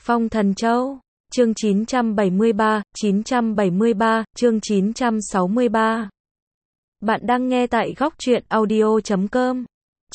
Phong Thần Châu, chương 973, chương 963. Bạn đang nghe tại góc truyện audio.com.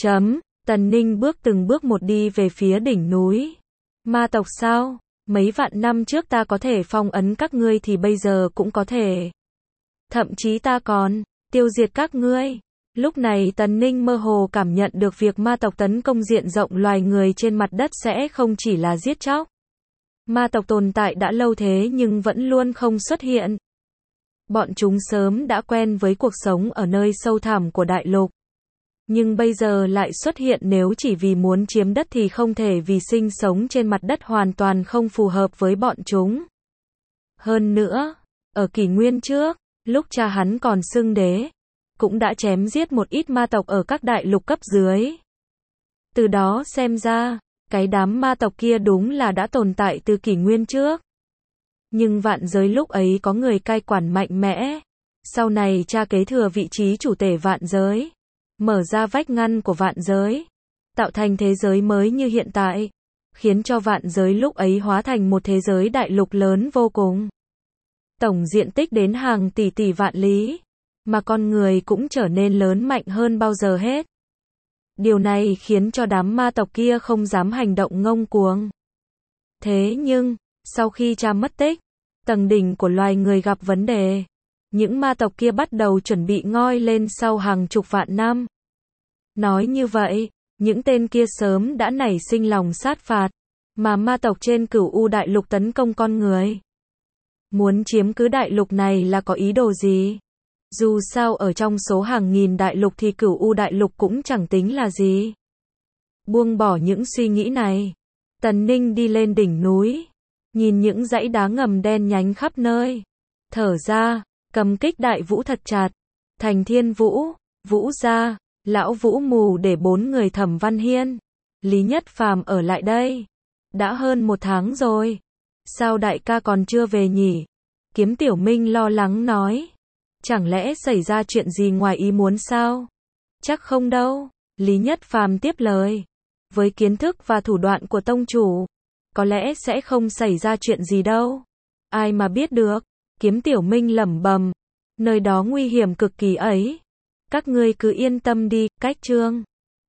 Tần Ninh bước từng bước một đi về phía đỉnh núi. Ma tộc sao? Mấy vạn năm trước ta có thể phong ấn các ngươi thì bây giờ cũng có thể. Thậm chí ta còn tiêu diệt các ngươi. Lúc này Tần Ninh mơ hồ cảm nhận được việc ma tộc tấn công diện rộng loài người trên mặt đất sẽ không chỉ là giết chóc. Ma tộc tồn tại đã lâu thế nhưng vẫn luôn không xuất hiện. Bọn chúng sớm đã quen với cuộc sống ở nơi sâu thẳm của đại lục. Nhưng bây giờ lại xuất hiện, nếu chỉ vì muốn chiếm đất thì không thể, vì sinh sống trên mặt đất hoàn toàn không phù hợp với bọn chúng. Hơn nữa, ở kỷ nguyên trước, lúc cha hắn còn xưng đế, cũng đã chém giết một ít ma tộc ở các đại lục cấp dưới. Từ đó xem ra, cái đám ma tộc kia đúng là đã tồn tại từ kỷ nguyên trước. Nhưng vạn giới lúc ấy có người cai quản mạnh mẽ. Sau này cha kế thừa vị trí chủ tể vạn giới, mở ra vách ngăn của vạn giới, tạo thành thế giới mới như hiện tại, khiến cho vạn giới lúc ấy hóa thành một thế giới đại lục lớn vô cùng. Tổng diện tích đến hàng tỷ tỷ vạn lý, mà con người cũng trở nên lớn mạnh hơn bao giờ hết. Điều này khiến cho đám ma tộc kia không dám hành động ngông cuồng. Thế nhưng, sau khi cha mất tích, tầng đỉnh của loài người gặp vấn đề. Những ma tộc kia bắt đầu chuẩn bị ngoi lên sau hàng chục vạn năm. Nói như vậy, những tên kia sớm đã nảy sinh lòng sát phạt, mà ma tộc trên Cửu U đại lục tấn công con người. Muốn chiếm cứ đại lục này là có ý đồ gì? Dù sao ở trong số hàng nghìn đại lục thì Cửu U đại lục cũng chẳng tính là gì. Buông bỏ những suy nghĩ này, Tần Ninh đi lên đỉnh núi, nhìn những dãy đá ngầm đen nhánh khắp nơi, thở ra, cầm kích đại vũ thật chặt. Thành Thiên Vũ, Vũ Gia, Lão Vũ Mù để 4 người Thẩm Văn Hiên, Lý Nhất Phàm ở lại đây. Đã hơn 1 tháng rồi. Sao đại ca còn chưa về nhỉ? Kiếm Tiểu Minh lo lắng nói. Chẳng lẽ xảy ra chuyện gì ngoài ý muốn sao? Chắc không đâu. Lý Nhất Phàm tiếp lời. Với kiến thức và thủ đoạn của tông chủ, có lẽ sẽ không xảy ra chuyện gì đâu. Ai mà biết được? Kiếm Tiểu Minh lẩm bẩm. Nơi đó nguy hiểm cực kỳ ấy. Các ngươi cứ yên tâm đi. Cách chương